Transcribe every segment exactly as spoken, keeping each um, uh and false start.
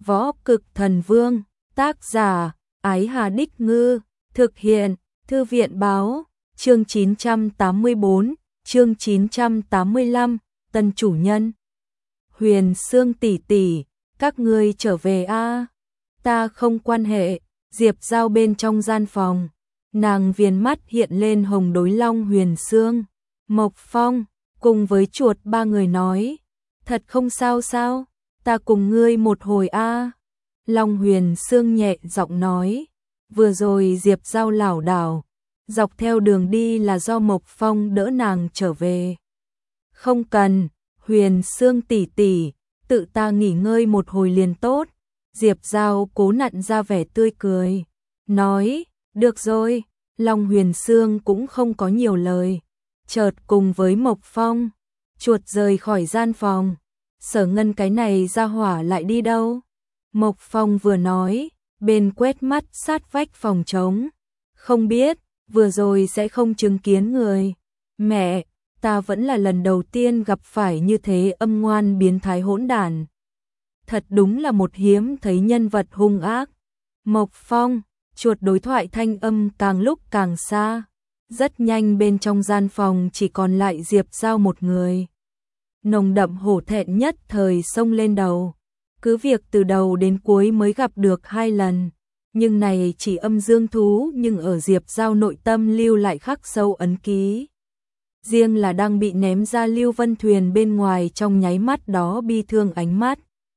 Võ Cực Thần Vương, tác giả, Ái Hà Đích Ngư, thực hiện, Thư viện báo, chương chín trăm tám mươi bốn, chương chín trăm tám mươi lăm, tân chủ nhân. Huyền Sương tỷ tỷ, các ngươi trở về a? Ta không quan hệ. Diệp Giao bên trong gian phòng, nàng viền mắt hiện lên hồng đối Long Huyền Sương, Mộc Phong, cùng với chuột ba người nói, thật không sao sao, ta cùng ngươi một hồi a. Long Huyền Sương nhẹ giọng nói, vừa rồi Diệp Giao lảo đảo, dọc theo đường đi là do Mộc Phong đỡ nàng trở về. Không cần, Huyền Sương tỷ tỷ, tự ta nghỉ ngơi một hồi liền tốt. Diệp Giao cố nặn ra vẻ tươi cười, nói, được rồi. Long Huyền Sương cũng không có nhiều lời, chợt cùng với Mộc Phong, chuột rời khỏi gian phòng. Sở Ngân cái này ra hỏa lại đi đâu? Mộc Phong vừa nói, bên quét mắt sát vách phòng trống. Không biết, vừa rồi sẽ không chứng kiến người. Mẹ, ta vẫn là lần đầu tiên gặp phải như thế âm ngoan biến thái hỗn đản. Thật đúng là một hiếm thấy nhân vật hung ác. Mộc Phong, chuột đối thoại thanh âm càng lúc càng xa. Rất nhanh bên trong gian phòng chỉ còn lại Diệp Giao một người. Nồng đậm hổ thẹn nhất thời xông lên đầu. Cứ việc từ đầu đến cuối mới gặp được hai lần, nhưng này chỉ âm dương thú nhưng ở Diệp Giao nội tâm lưu lại khắc sâu ấn ký. Riêng là đang bị ném ra Lưu Vân Thuyền bên ngoài trong nháy mắt đó bi thương ánh mắt.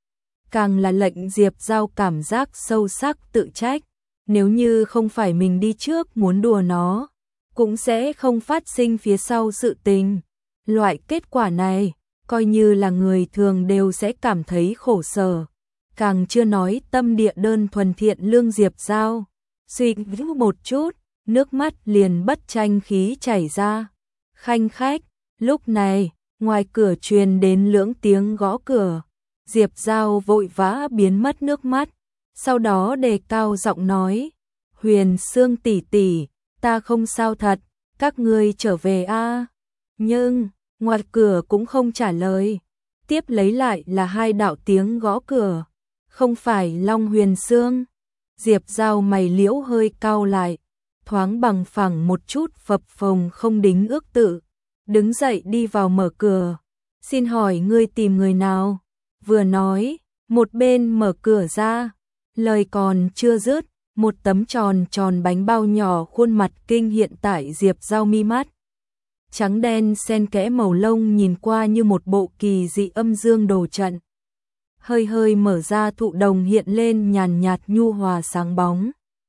Càng là lệnh Diệp Giao cảm giác sâu sắc tự trách, nếu như không phải mình đi trước muốn đùa nó, cũng sẽ không phát sinh phía sau sự tình. Loại kết quả này, coi như là người thường đều sẽ cảm thấy khổ sở. Càng chưa nói tâm địa đơn thuần thiện lương Diệp Giao. Suy nghĩ một chút, nước mắt liền bất tranh khí chảy ra. Khanh khách, lúc này, ngoài cửa truyền đến lưỡng tiếng gõ cửa. Diệp Giao vội vã biến mất nước mắt, sau đó đề cao giọng nói, Huyền Sương tỷ tỷ, ta không sao thật, các ngươi trở về a. Nhưng, ngoài cửa cũng không trả lời, tiếp lấy lại là hai đạo tiếng gõ cửa, không phải Long Huyền Sương. Diệp Giao mày liễu hơi cau lại, thoáng bằng phẳng một chút phập phồng không đính ước tự, đứng dậy đi vào mở cửa, xin hỏi ngươi tìm người nào? Vừa nói, một bên mở cửa ra, lời còn chưa dứt, một tấm tròn tròn bánh bao nhỏ khuôn mặt kinh hiện tại Diệp Giao mi mắt. Trắng đen xen kẽ màu lông nhìn qua như một bộ kỳ dị âm dương đồ trận. Hơi hơi mở ra thụ đồng hiện lên nhàn nhạt nhu hòa sáng bóng.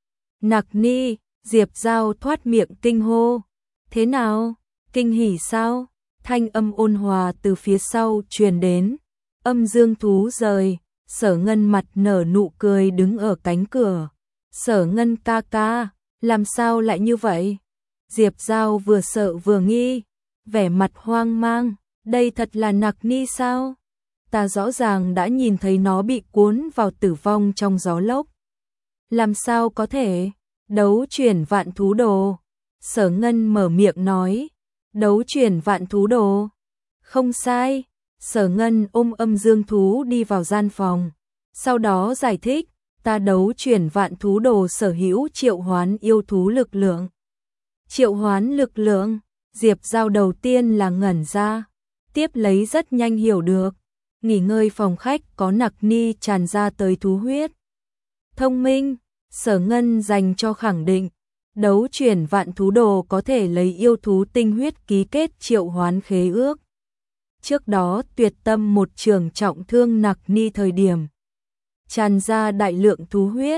Nặc ni, Diệp Giao thoát miệng kinh hô. Thế nào? Kinh hỉ sao? Thanh âm ôn hòa từ phía sau truyền đến. Âm dương thú rời, Sở Ngân mặt nở nụ cười đứng ở cánh cửa. Sở Ngân ca ca, làm sao lại như vậy? Diệp Giao vừa sợ vừa nghi, vẻ mặt hoang mang, đây thật là Nặc ni sao? Ta rõ ràng đã nhìn thấy nó bị cuốn vào tử vong trong gió lốc. Làm sao có thể? Đấu chuyển vạn thú đồ. Sở Ngân mở miệng nói, đấu chuyển vạn thú đồ. Không sai. Sở Ngân ôm âm dương thú đi vào gian phòng, sau đó giải thích, ta đấu chuyển vạn thú đồ sở hữu triệu hoán yêu thú lực lượng. Triệu hoán lực lượng, Diệp Giao đầu tiên là ngẩn ra, tiếp lấy rất nhanh hiểu được, nghỉ ngơi phòng khách có Nặc ni tràn ra tới thú huyết. Thông minh, Sở Ngân dành cho khẳng định, đấu chuyển vạn thú đồ có thể lấy yêu thú tinh huyết ký kết triệu hoán khế ước. Trước đó Tuyệt Tâm một trường trọng thương Nặc ni thời điểm, tràn ra đại lượng thú huyết,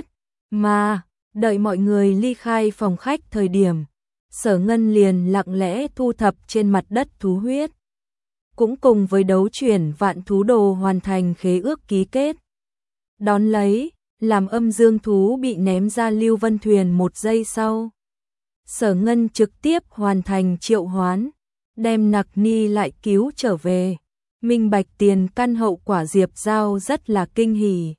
mà đợi mọi người ly khai phòng khách thời điểm, Sở Ngân liền lặng lẽ thu thập trên mặt đất thú huyết. Cũng cùng với đấu chuyển vạn thú đồ hoàn thành khế ước ký kết. Đón lấy, làm âm dương thú bị ném ra Lưu Vân Thuyền một giây sau. Sở Ngân trực tiếp hoàn thành triệu hoán, đem Nặc ni lại cứu trở về. Minh bạch tiền căn hậu quả Diệp Giao rất là kinh hỉ.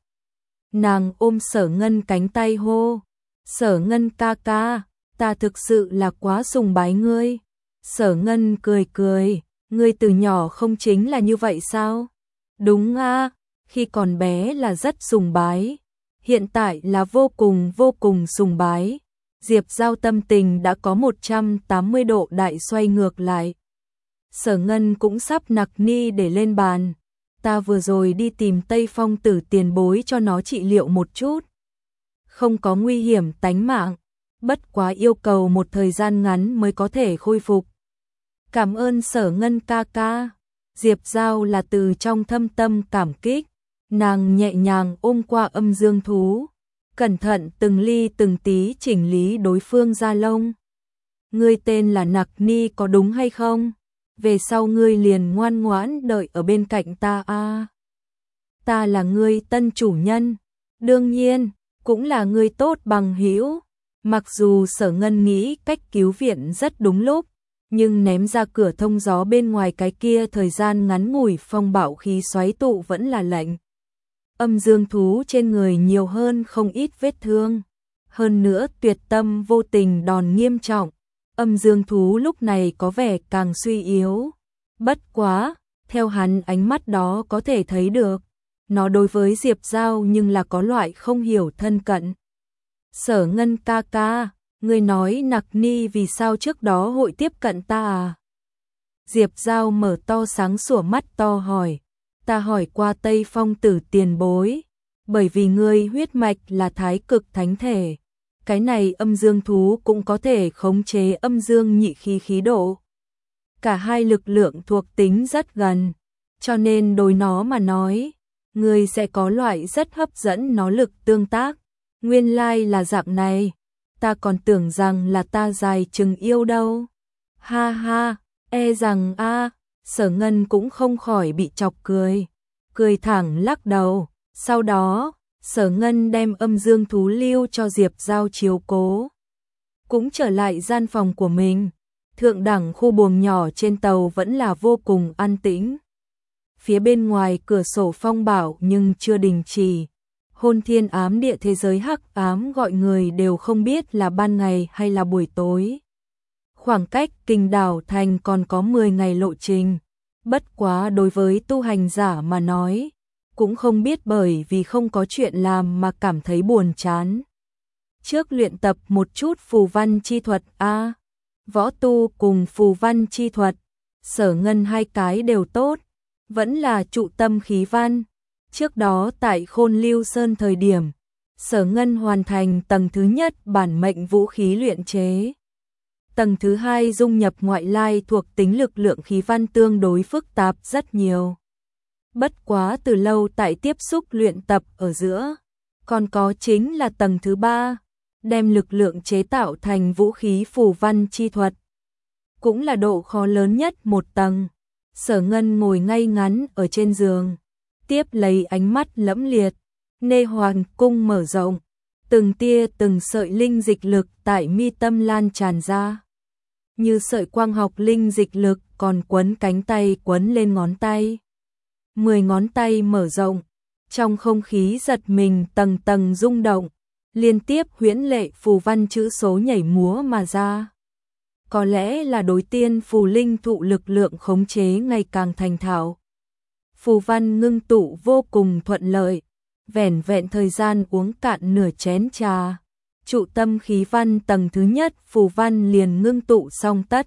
Nàng ôm Sở Ngân cánh tay hô, Sở Ngân ca ca, ta thực sự là quá sùng bái ngươi. Sở Ngân cười cười, ngươi từ nhỏ không chính là như vậy sao? Đúng a, khi còn bé là rất sùng bái, hiện tại là vô cùng vô cùng sùng bái. Diệp Giao tâm tình đã có một trăm tám mươi độ đại xoay ngược lại. Sở Ngân cũng sắp nặc ni để lên bàn. Ta vừa rồi đi tìm Tây Phong Tử tiền bối cho nó trị liệu một chút. Không có nguy hiểm tánh mạng, bất quá yêu cầu một thời gian ngắn mới có thể khôi phục. Cảm ơn Sở Ngân ca ca. Diệp Giao là từ trong thâm tâm cảm kích. Nàng nhẹ nhàng ôm qua âm dương thú, cẩn thận từng ly từng tí chỉnh lý đối phương da lông. Ngươi tên là Nặc Ni có đúng hay không? Về sau ngươi liền ngoan ngoãn đợi ở bên cạnh ta a. À, ta là ngươi tân chủ nhân, đương nhiên, cũng là ngươi tốt bằng hữu. Mặc dù Sở Ngân nghĩ cách cứu viện rất đúng lúc, nhưng ném ra cửa thông gió bên ngoài cái kia thời gian ngắn ngủi phong bạo khí xoáy tụ vẫn là lệnh. Âm dương thú trên người nhiều hơn không ít vết thương, hơn nữa tuyệt tâm vô tình đòn nghiêm trọng. Âm dương thú lúc này có vẻ càng suy yếu. Bất quá, theo hắn ánh mắt đó có thể thấy được, nó đối với Diệp Giao nhưng là có loại không hiểu thân cận. Sở Ngân ca ca, ngươi nói Nặc Ni vì sao trước đó hội tiếp cận ta à? Diệp Giao mở to sáng sủa mắt to hỏi. Ta hỏi qua Tây Phong Tử tiền bối, bởi vì ngươi huyết mạch là thái cực thánh thể. Cái này âm dương thú cũng có thể khống chế âm dương nhị khí khí độ. Cả hai lực lượng thuộc tính rất gần, cho nên đối nó mà nói, ngươi sẽ có loại rất hấp dẫn nó lực tương tác. Nguyên lai là dạng này, ta còn tưởng rằng là ta dài chừng yêu đâu. Ha ha, e rằng a. Sở Ngân cũng không khỏi bị chọc cười, cười thẳng lắc đầu. Sau đó, Sở Ngân đem âm dương thú lưu cho Diệp Giao chiếu cố, cũng trở lại gian phòng của mình. Thượng đẳng khu buồng nhỏ trên tàu vẫn là vô cùng an tĩnh. Phía bên ngoài cửa sổ phong bạo nhưng chưa đình chỉ. Hôn thiên ám địa thế giới hắc ám gọi người đều không biết là ban ngày hay là buổi tối. Khoảng cách Kình Đảo Thành còn có mười ngày lộ trình. Bất quá đối với tu hành giả mà nói, cũng không biết bởi vì không có chuyện làm mà cảm thấy buồn chán. Trước luyện tập một chút phù văn chi thuật a. Võ tu cùng phù văn chi thuật, Sở Ngân hai cái đều tốt, vẫn là trụ tâm khí văn. Trước đó tại Khôn Lưu Sơn thời điểm, Sở Ngân hoàn thành tầng thứ nhất bản mệnh vũ khí luyện chế. Tầng thứ hai dung nhập ngoại lai thuộc tính lực lượng khí văn tương đối phức tạp rất nhiều. Bất quá từ lâu tại tiếp xúc luyện tập ở giữa, còn có chính là tầng thứ ba, đem lực lượng chế tạo thành vũ khí phù văn chi thuật. Cũng là độ khó lớn nhất một tầng. Sở Ngân ngồi ngay ngắn ở trên giường, tiếp lấy ánh mắt lẫm liệt, nê hoàng cung mở rộng, từng tia từng sợi linh dịch lực tại mi tâm lan tràn ra. Như sợi quang học linh dịch lực còn quấn cánh tay quấn lên ngón tay. Mười ngón tay mở rộng, trong không khí giật mình tầng tầng rung động, liên tiếp huyễn lệ phù văn chữ số nhảy múa mà ra. Có lẽ là đối tiên phù linh thụ lực lượng khống chế ngày càng thành thạo. Phù văn ngưng tụ vô cùng thuận lợi, vẻn vẹn thời gian uống cạn nửa chén trà. Trụ tâm khí văn tầng thứ nhất phù văn liền ngưng tụ xong tất.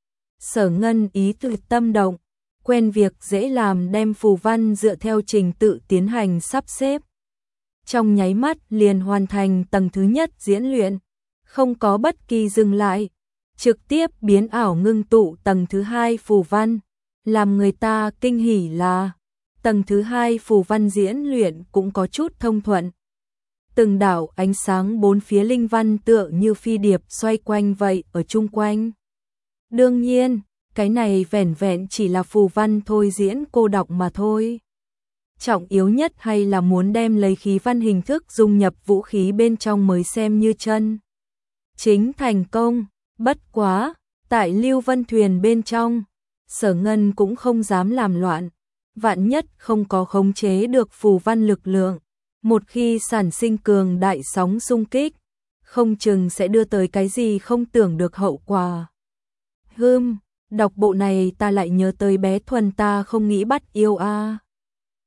Sở Ngân ý từ tâm động, quen việc dễ làm đem phù văn dựa theo trình tự tiến hành sắp xếp. Trong nháy mắt liền hoàn thành tầng thứ nhất diễn luyện, không có bất kỳ dừng lại, trực tiếp biến ảo ngưng tụ tầng thứ hai phù văn. Làm người ta kinh hỉ là, tầng thứ hai phù văn diễn luyện cũng có chút thông thuận. Từng đảo ánh sáng bốn phía linh văn tựa như phi điệp xoay quanh vậy ở chung quanh. Đương nhiên, cái này vẻn vẹn chỉ là phù văn thôi diễn cô đọc mà thôi. Trọng yếu nhất hay là muốn đem lấy khí văn hình thức dung nhập vũ khí bên trong mới xem như chân chính thành công. Bất quá, tại Lưu Vân Thuyền bên trong, Sở Ngân cũng không dám làm loạn. Vạn nhất không có khống chế được phù văn lực lượng, một khi sản sinh cường đại sóng xung kích, không chừng sẽ đưa tới cái gì không tưởng được hậu quả. Hừm, đọc bộ này ta lại nhớ tới bé Thuần ta không nghĩ bắt yêu a.